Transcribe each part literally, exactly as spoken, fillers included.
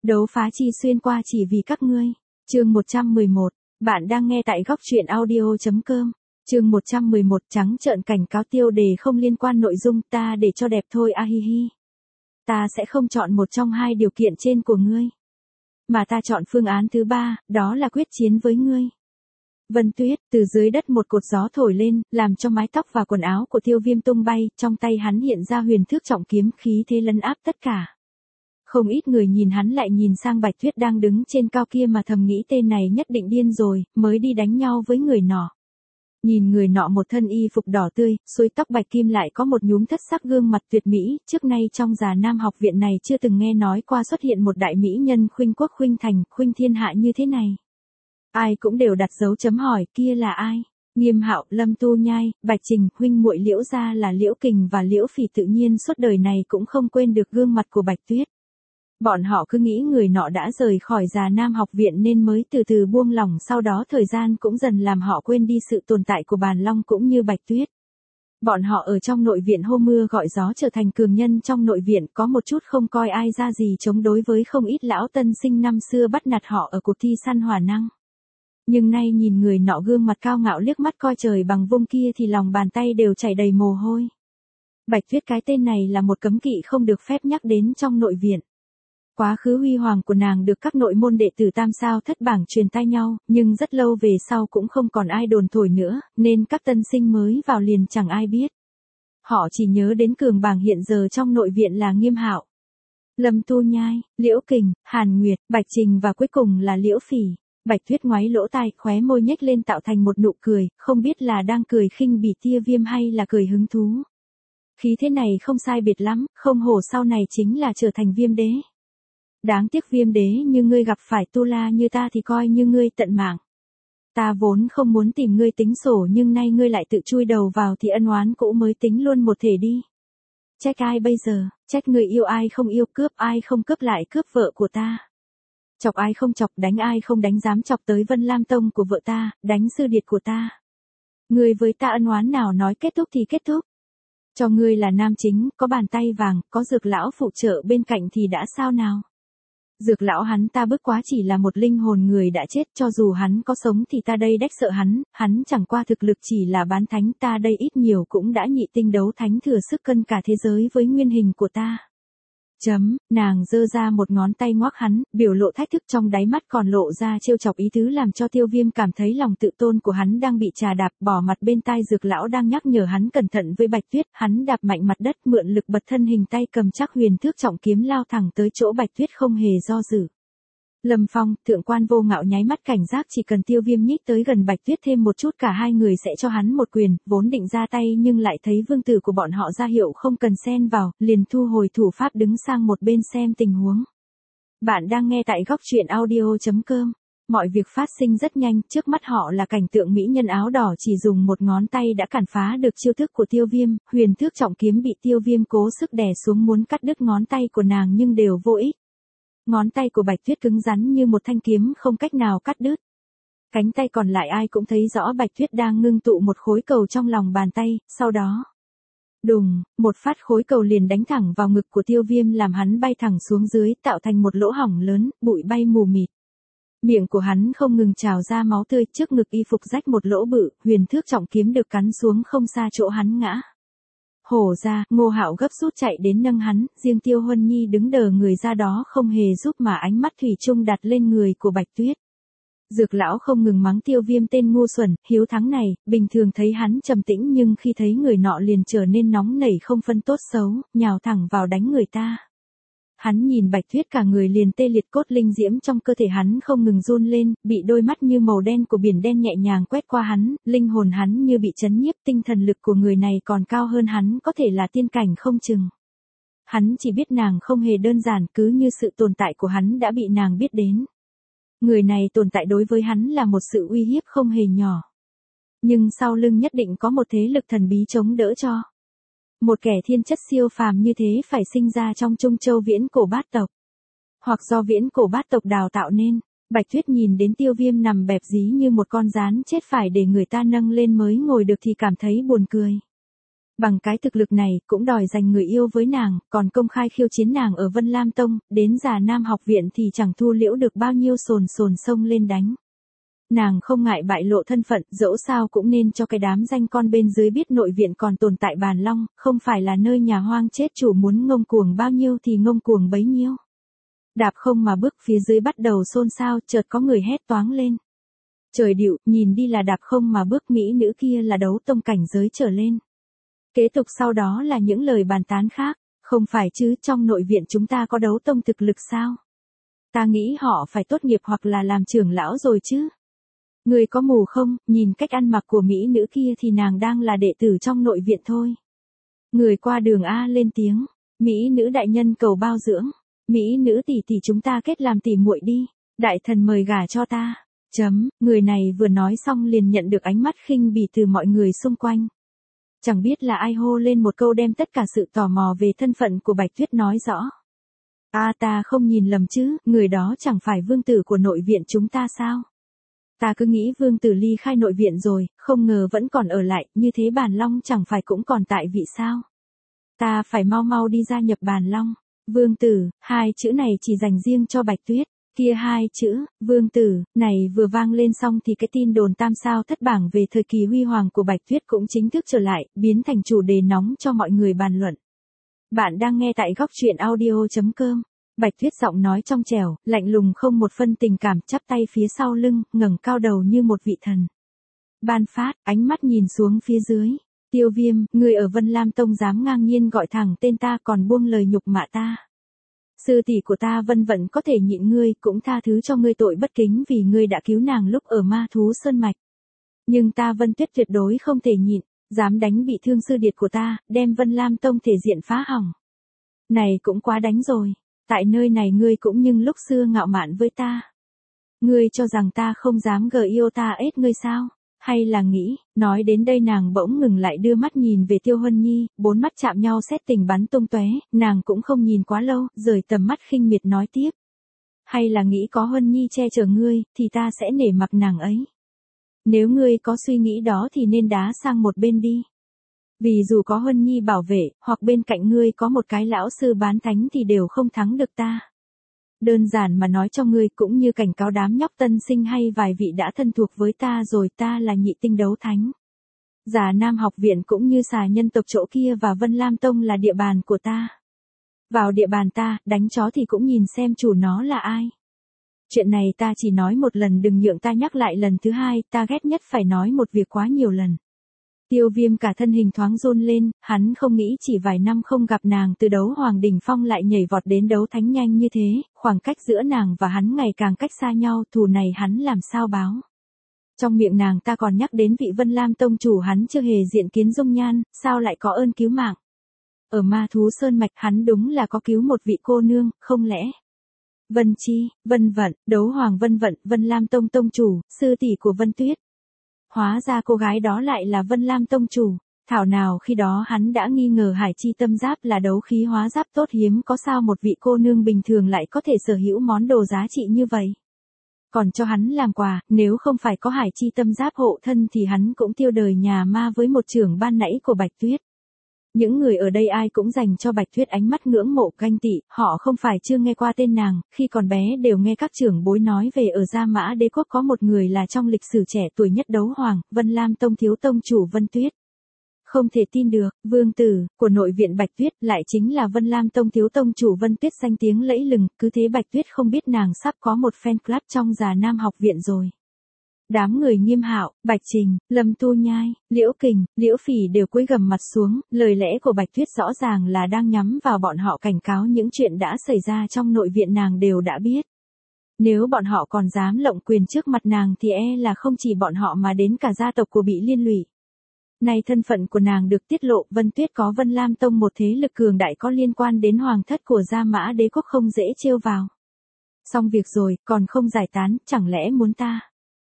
Đấu phá chi xuyên qua chỉ vì các ngươi. Chương một trăm mười một. Bạn đang nghe tại góc truyện audio chấm com. Chương một trăm mười một. Trắng trợn cảnh cáo tiêu đề không liên quan nội dung, ta để cho đẹp thôi a hi hi. Ta sẽ không chọn một trong hai điều kiện trên của ngươi. Mà ta chọn phương án thứ ba, đó là quyết chiến với ngươi. Vân Tuyết, từ dưới đất một cột gió thổi lên, làm cho mái tóc và quần áo của Tiêu Viêm tung bay, trong tay hắn hiện ra huyền thước trọng kiếm, khí thế lấn áp tất cả. Không ít người nhìn hắn lại nhìn sang Bạch Tuyết đang đứng trên cao kia mà thầm nghĩ tên này nhất định điên rồi, mới đi đánh nhau với người nọ. Nhìn người nọ một thân y phục đỏ tươi, xuôi tóc bạch kim lại có một nhúm thất sắc gương mặt tuyệt mỹ, trước nay trong Già Nam học viện này chưa từng nghe nói qua xuất hiện một đại mỹ nhân khuynh quốc khuynh thành, khuynh thiên hạ như thế này. Ai cũng đều đặt dấu chấm hỏi, kia là ai? Nghiêm Hạo, Lâm Tu Nhai, Bạch Trình, huynh muội Liễu gia là Liễu Kình và Liễu Phỉ tự nhiên suốt đời này cũng không quên được gương mặt của Bạch Tuyết. Bọn họ cứ nghĩ người nọ đã rời khỏi Già Nam học viện nên mới từ từ buông lỏng, sau đó thời gian cũng dần làm họ quên đi sự tồn tại của Bàn Long cũng như Bạch Tuyết. Bọn họ ở trong nội viện hô mưa gọi gió trở thành cường nhân trong nội viện, có một chút không coi ai ra gì chống đối với không ít lão tân sinh năm xưa bắt nạt họ ở cuộc thi săn hỏa năng. Nhưng nay nhìn người nọ gương mặt cao ngạo liếc mắt coi trời bằng vung kia thì lòng bàn tay đều chảy đầy mồ hôi. Bạch Tuyết cái tên này là một cấm kỵ không được phép nhắc đến trong nội viện. Quá khứ huy hoàng của nàng được các nội môn đệ tử tam sao thất bảng truyền tai nhau, nhưng rất lâu về sau cũng không còn ai đồn thổi nữa, nên các tân sinh mới vào liền chẳng ai biết. Họ chỉ nhớ đến cường bảng hiện giờ trong nội viện là Nghiêm Hạo, Lâm Tu Nhai, Liễu Kình, Hàn Nguyệt, Bạch Trình và cuối cùng là Liễu Phỉ. Bạch Tuyết ngoáy lỗ tai, khóe môi nhếch lên tạo thành một nụ cười, không biết là đang cười khinh bỉ Tiêu Viêm hay là cười hứng thú. Khí thế này không sai biệt lắm, không hổ sau này chính là trở thành Viêm đế. Đáng tiếc Viêm đế như ngươi gặp phải tu la như ta thì coi như ngươi tận mạng. Ta vốn không muốn tìm ngươi tính sổ nhưng nay ngươi lại tự chui đầu vào thì ân oán cũ mới tính luôn một thể đi. Trách ai bây giờ, trách người yêu ai không yêu, cướp ai không cướp lại cướp vợ của ta. Chọc ai không chọc, đánh ai không đánh, dám chọc tới Vân Lam Tông của vợ ta, đánh sư điệt của ta. Ngươi với ta ân oán nào nói kết thúc thì kết thúc. Cho ngươi là nam chính, có bàn tay vàng, có Dược lão phụ trợ bên cạnh thì đã sao nào. Dược lão hắn ta bất quá chỉ là một linh hồn người đã chết, cho dù hắn có sống thì ta đây đách sợ hắn, hắn chẳng qua thực lực chỉ là bán thánh, ta đây ít nhiều cũng đã nhị tinh đấu thánh thừa sức cân cả thế giới với nguyên hình của ta. Chấm, nàng giơ ra một ngón tay ngoắc hắn, biểu lộ thách thức trong đáy mắt còn lộ ra trêu chọc ý tứ làm cho Tiêu Viêm cảm thấy lòng tự tôn của hắn đang bị trà đạp, bỏ mặt bên tai Dược lão đang nhắc nhở hắn cẩn thận với Bạch Tuyết, hắn đạp mạnh mặt đất mượn lực bật thân hình, tay cầm chắc huyền thước trọng kiếm lao thẳng tới chỗ Bạch Tuyết không hề do dự. Lâm Phong, Thượng quan Vô Ngạo nháy mắt cảnh giác, chỉ cần Tiêu Viêm nhích tới gần Bạch Tuyết thêm một chút cả hai người sẽ cho hắn một quyền, vốn định ra tay nhưng lại thấy vương tử của bọn họ ra hiệu không cần xen vào, liền thu hồi thủ pháp đứng sang một bên xem tình huống. Bạn đang nghe tại góc truyện audio chấm com. Mọi việc phát sinh rất nhanh, trước mắt họ là cảnh tượng mỹ nhân áo đỏ chỉ dùng một ngón tay đã cản phá được chiêu thức của Tiêu Viêm, huyền thước trọng kiếm bị Tiêu Viêm cố sức đè xuống muốn cắt đứt ngón tay của nàng nhưng đều vô ích. Ngón tay của Bạch Tuyết cứng rắn như một thanh kiếm không cách nào cắt đứt. Cánh tay còn lại ai cũng thấy rõ Bạch Tuyết đang ngưng tụ một khối cầu trong lòng bàn tay, sau đó. Đùng, một phát khối cầu liền đánh thẳng vào ngực của Tiêu Viêm làm hắn bay thẳng xuống dưới, tạo thành một lỗ hổng lớn, bụi bay mù mịt. Miệng của hắn không ngừng trào ra máu tươi, trước ngực y phục rách một lỗ bự, huyền thước trọng kiếm được cắn xuống không xa chỗ hắn ngã. Hổ ra, Ngô Hạo gấp rút chạy đến nâng hắn, riêng Tiêu Huân Nhi đứng đờ người ra đó không hề giúp mà ánh mắt thủy chung đặt lên người của Bạch Tuyết. Dược lão không ngừng mắng Tiêu Viêm tên ngu xuẩn, hiếu thắng này, bình thường thấy hắn trầm tĩnh nhưng khi thấy người nọ liền trở nên nóng nảy không phân tốt xấu, nhào thẳng vào đánh người ta. Hắn nhìn Bạch Tuyết cả người liền tê liệt, cốt linh diễm trong cơ thể hắn không ngừng run lên, bị đôi mắt như màu đen của biển đen nhẹ nhàng quét qua hắn, linh hồn hắn như bị chấn nhiếp, tinh thần lực của người này còn cao hơn hắn, có thể là tiên cảnh không chừng. Hắn chỉ biết nàng không hề đơn giản, cứ như sự tồn tại của hắn đã bị nàng biết đến. Người này tồn tại đối với hắn là một sự uy hiếp không hề nhỏ. Nhưng sau lưng nhất định có một thế lực thần bí chống đỡ cho. Một kẻ thiên chất siêu phàm như thế phải sinh ra trong Trung Châu viễn cổ bát tộc. Hoặc do viễn cổ bát tộc đào tạo nên. Bạch Tuyết nhìn đến Tiêu Viêm nằm bẹp dí như một con gián chết phải để người ta nâng lên mới ngồi được thì cảm thấy buồn cười. Bằng cái thực lực này cũng đòi giành người yêu với nàng, còn công khai khiêu chiến nàng ở Vân Lam Tông, đến Già Nam học viện thì chẳng thu liễu được bao nhiêu sồn sồn xông lên đánh. Nàng không ngại bại lộ thân phận, dẫu sao cũng nên cho cái đám danh con bên dưới biết nội viện còn tồn tại Bàn Long, không phải là nơi nhà hoang chết chủ muốn ngông cuồng bao nhiêu thì ngông cuồng bấy nhiêu. Đạp không mà bước phía dưới bắt đầu xôn xao, chợt có người hét toáng lên. Trời điệu, nhìn đi là đạp không mà bước mỹ nữ kia là đấu tông cảnh giới trở lên. Kế tục sau đó là những lời bàn tán khác, không phải chứ trong nội viện chúng ta có đấu tông thực lực sao? Ta nghĩ họ phải tốt nghiệp hoặc là làm trưởng lão rồi chứ. Người có mù không, nhìn cách ăn mặc của mỹ nữ kia thì nàng đang là đệ tử trong nội viện thôi. Người qua đường A lên tiếng, mỹ nữ đại nhân cầu bao dưỡng, mỹ nữ tỷ tỷ chúng ta kết làm tỷ muội đi, đại thần mời gả cho ta. Chấm, người này vừa nói xong liền nhận được ánh mắt khinh bỉ từ mọi người xung quanh. Chẳng biết là ai hô lên một câu đem tất cả sự tò mò về thân phận của Bạch Tuyết nói rõ. A à, ta không nhìn lầm chứ, người đó chẳng phải vương tử của nội viện chúng ta sao? Ta cứ nghĩ vương tử ly khai nội viện rồi, không ngờ vẫn còn ở lại, như thế Bàn Long chẳng phải cũng còn tại vị sao? Ta phải mau mau đi gia nhập Bàn Long. Vương tử, hai chữ này chỉ dành riêng cho Bạch Tuyết. Kia hai chữ, vương tử, này vừa vang lên xong thì cái tin đồn tam sao thất bảng về thời kỳ huy hoàng của Bạch Tuyết cũng chính thức trở lại, biến thành chủ đề nóng cho mọi người bàn luận. Bạn đang nghe tại góc truyện audio chấm com. Bạch Tuyết giọng nói trong trẻo, lạnh lùng không một phân tình cảm, chắp tay phía sau lưng, ngẩng cao đầu như một vị thần. Ban Phát, ánh mắt nhìn xuống phía dưới. Tiêu Viêm, người ở Vân Lam Tông dám ngang nhiên gọi thẳng tên ta còn buông lời nhục mạ ta. Sư tỷ của ta Vân Vận có thể nhịn ngươi, cũng tha thứ cho ngươi tội bất kính vì ngươi đã cứu nàng lúc ở Ma Thú Sơn Mạch. Nhưng ta Vân Tuyết tuyệt đối không thể nhịn, dám đánh bị thương sư điệt của ta, đem Vân Lam Tông thể diện phá hỏng. Này cũng quá đánh rồi, tại nơi này ngươi cũng nhưng lúc xưa ngạo mạn với ta. Ngươi cho rằng ta không dám gờ yêu ta ết ngươi sao? Hay là nghĩ, nói đến đây nàng bỗng ngừng lại đưa mắt nhìn về Tiêu Huân Nhi, bốn mắt chạm nhau xét tình bắn tung tóe, nàng cũng không nhìn quá lâu, rời tầm mắt khinh miệt nói tiếp. Hay là nghĩ có Huân Nhi che chở ngươi, thì ta sẽ nể mặc nàng ấy. Nếu ngươi có suy nghĩ đó thì nên đá sang một bên đi. Vì dù có Huân Nhi bảo vệ, hoặc bên cạnh ngươi có một cái lão sư bán thánh thì đều không thắng được ta. Đơn giản mà nói cho ngươi cũng như cảnh cáo đám nhóc tân sinh hay vài vị đã thân thuộc với ta rồi, ta là nhị tinh đấu thánh. Già Nam học viện cũng như xà nhân tộc chỗ kia và Vân Lam Tông là địa bàn của ta. Vào địa bàn ta, đánh chó thì cũng nhìn xem chủ nó là ai. Chuyện này ta chỉ nói một lần, đừng nhượng ta nhắc lại lần thứ hai, ta ghét nhất phải nói một việc quá nhiều lần. Tiêu Viêm cả thân hình thoáng run lên, hắn không nghĩ chỉ vài năm không gặp nàng từ đấu hoàng đỉnh phong lại nhảy vọt đến đấu thánh nhanh như thế, khoảng cách giữa nàng và hắn ngày càng cách xa nhau, thù này hắn làm sao báo. Trong miệng nàng ta còn nhắc đến vị Vân Lam Tông chủ hắn chưa hề diện kiến dung nhan, sao lại có ơn cứu mạng. Ở Ma Thú Sơn Mạch hắn đúng là có cứu một vị cô nương, không lẽ. Vân Chi, Vân Vận, đấu hoàng Vân Vận, Vân Lam Tông Tông chủ, sư tỷ của Vân Tuyết. Hóa ra cô gái đó lại là Vân Lam Tông chủ, thảo nào khi đó hắn đã nghi ngờ Hải Chi Tâm Giáp là đấu khí hóa giáp tốt hiếm, có sao một vị cô nương bình thường lại có thể sở hữu món đồ giá trị như vậy. Còn cho hắn làm quà, nếu không phải có Hải Chi Tâm Giáp hộ thân thì hắn cũng tiêu đời nhà ma với một trưởng ban nãy của Bạch Tuyết. Những người ở đây ai cũng dành cho Bạch Tuyết ánh mắt ngưỡng mộ ganh tị, họ không phải chưa nghe qua tên nàng, khi còn bé đều nghe các trưởng bối nói về ở Gia Mã Đế Quốc có một người là trong lịch sử trẻ tuổi nhất đấu hoàng, Vân Lam Tông thiếu tông chủ Vân Tuyết. Không thể tin được, vương tử của nội viện Bạch Tuyết lại chính là Vân Lam Tông thiếu tông chủ Vân Tuyết danh tiếng lẫy lừng, cứ thế Bạch Tuyết không biết nàng sắp có một fan club trong Già Nam học viện rồi. Đám người Nghiêm Hạo, Bạch Trình, Lâm Tu Nhai, Liễu Kình, Liễu Phỉ đều cúi gằm mặt xuống, lời lẽ của Bạch Tuyết rõ ràng là đang nhắm vào bọn họ, cảnh cáo những chuyện đã xảy ra trong nội viện nàng đều đã biết. Nếu bọn họ còn dám lộng quyền trước mặt nàng thì e là không chỉ bọn họ mà đến cả gia tộc của bị liên lụy. Nay thân phận của nàng được tiết lộ, Vân Tuyết có Vân Lam Tông một thế lực cường đại có liên quan đến hoàng thất của Gia Mã Đế Quốc không dễ trêu vào. Xong việc rồi, còn không giải tán, chẳng lẽ muốn ta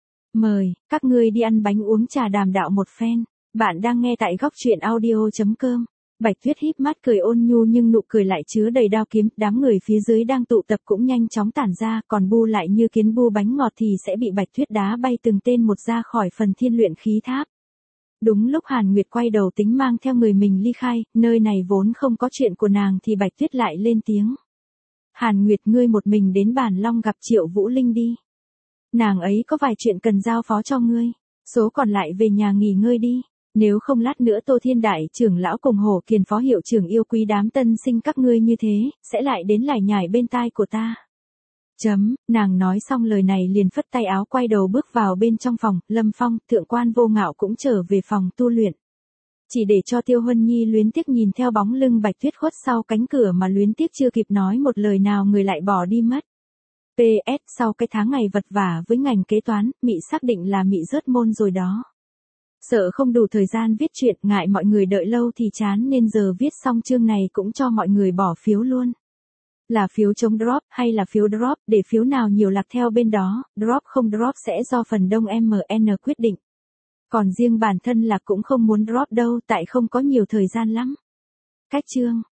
mời các ngươi đi ăn bánh uống trà đàm đạo một phen. Bạn đang nghe tại góc truyện audio chấm com. Bạch Tuyết híp mắt cười ôn nhu nhưng nụ cười lại chứa đầy đao kiếm, đám người phía dưới đang tụ tập cũng nhanh chóng tản ra, còn bu lại như kiến bu bánh ngọt thì sẽ bị Bạch Tuyết đá bay từng tên một ra khỏi phần thiên luyện khí tháp. Đúng lúc Hàn Nguyệt quay đầu tính mang theo người mình ly khai, nơi này vốn không có chuyện của nàng thì Bạch Tuyết lại lên tiếng. Hàn Nguyệt, ngươi một mình đến Bản Long gặp Triệu Vũ Linh đi. Nàng ấy có vài chuyện cần giao phó cho ngươi, số còn lại về nhà nghỉ ngơi đi. Nếu không lát nữa Tô Thiên Đại trưởng lão cùng Hổ Kiền phó hiệu trưởng yêu quý đám tân sinh các ngươi như thế, sẽ lại đến lải nhải bên tai của ta. Chấm, nàng nói xong lời này liền phất tay áo quay đầu bước vào bên trong phòng, Lâm Phong, Thượng quan Vô Ngạo cũng trở về phòng tu luyện. Chỉ để cho Tiêu Huân Nhi luyến tiếc nhìn theo bóng lưng Bạch Tuyết khuất sau cánh cửa mà luyến tiếc chưa kịp nói một lời nào người lại bỏ đi mất. pê ét sau cái tháng ngày vật vả với ngành kế toán, Mị xác định là Mị rớt môn rồi đó. Sợ không đủ thời gian viết chuyện, ngại mọi người đợi lâu thì chán nên giờ viết xong chương này cũng cho mọi người bỏ phiếu luôn. Là phiếu chống drop hay là phiếu drop, để phiếu nào nhiều lạc theo bên đó, drop không drop sẽ do phần đông em en quyết định. Còn riêng bản thân là cũng không muốn drop đâu tại không có nhiều thời gian lắm. Cách chương